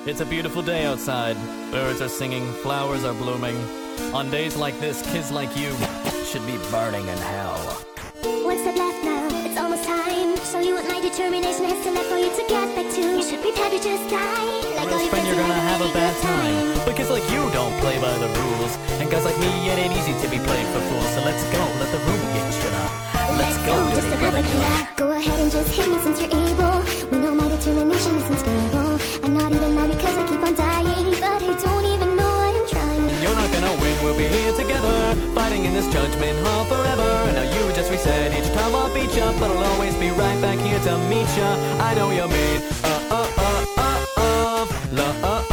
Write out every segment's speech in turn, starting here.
It's a beautiful day outside. Birds are singing, flowers are blooming. On days like this, kids like you should be burning in hell. One step left now, it's almost time. Show you what my determination has to left for you to get back to. You should prepare to just die. Like all your friends, you're gonna have a bad time. But kids like you don't play by the rules. And guys like me, it ain't easy to be playing for fools. So let's go, let the room get shut up. Let's go, just a public killer. Go ahead and just hit me since you're able. We know my determination isn't stable. I'm not even mad because I keep on dying, but I don't even know I'm trying. You're not gonna win, we'll be here together, fighting in this judgment hall forever. And now you just reset, each time I'll beat ya, but I'll always be right back here to meet ya. I know you're made of love.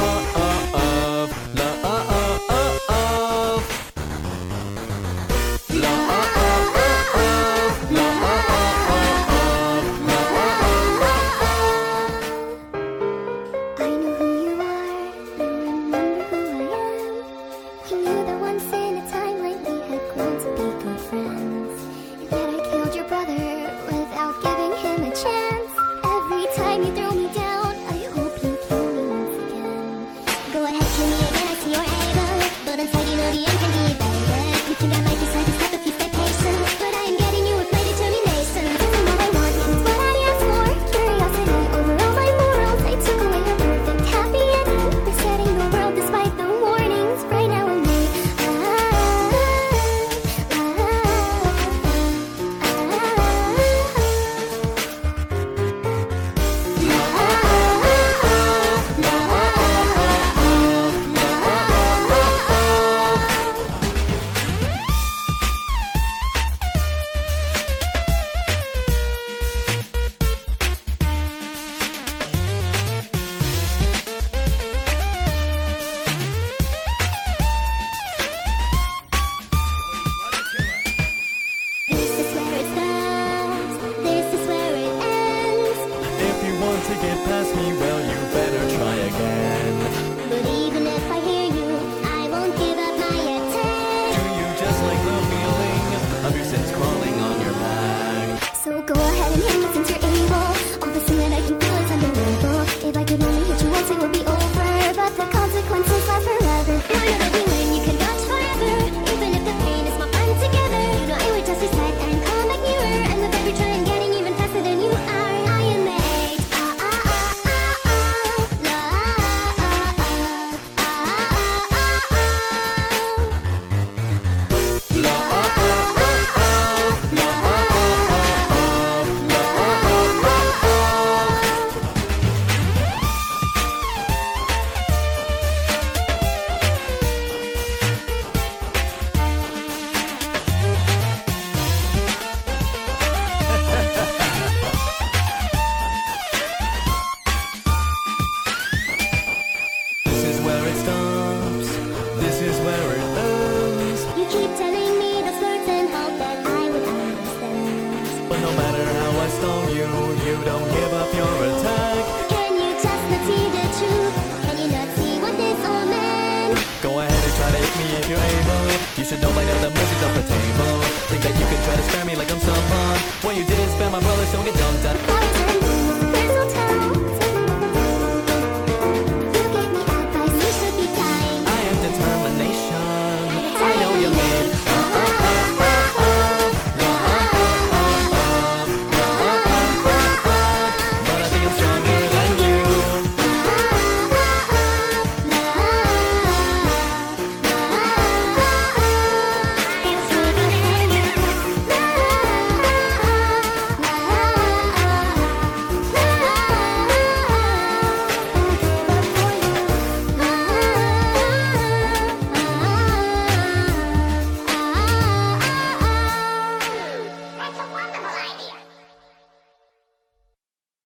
To get past me, well, you better try again. But even if I hear you, I won't give up my attack. Do you just like the feeling of your sins crawling on your back? So go ahead and hit me since you're able. All the sin that I can feel is undeniable. If I could only hit you once, it would be over, but the consequences last forever. I know that we win, you can dodge forever. Even if the pain is more fun together. You know I would just reset and come back nearer. And with every try I'm getting even faster than you are. I am made. You don't give up your attack. Can you just not see the truth? Can you not see what this all meant? Go ahead and try to hit me if you're able. You should know by now the mercy's off the table. Think that you could try to spare me like I'm someone. When you didn't spare my brother, so get dumped out.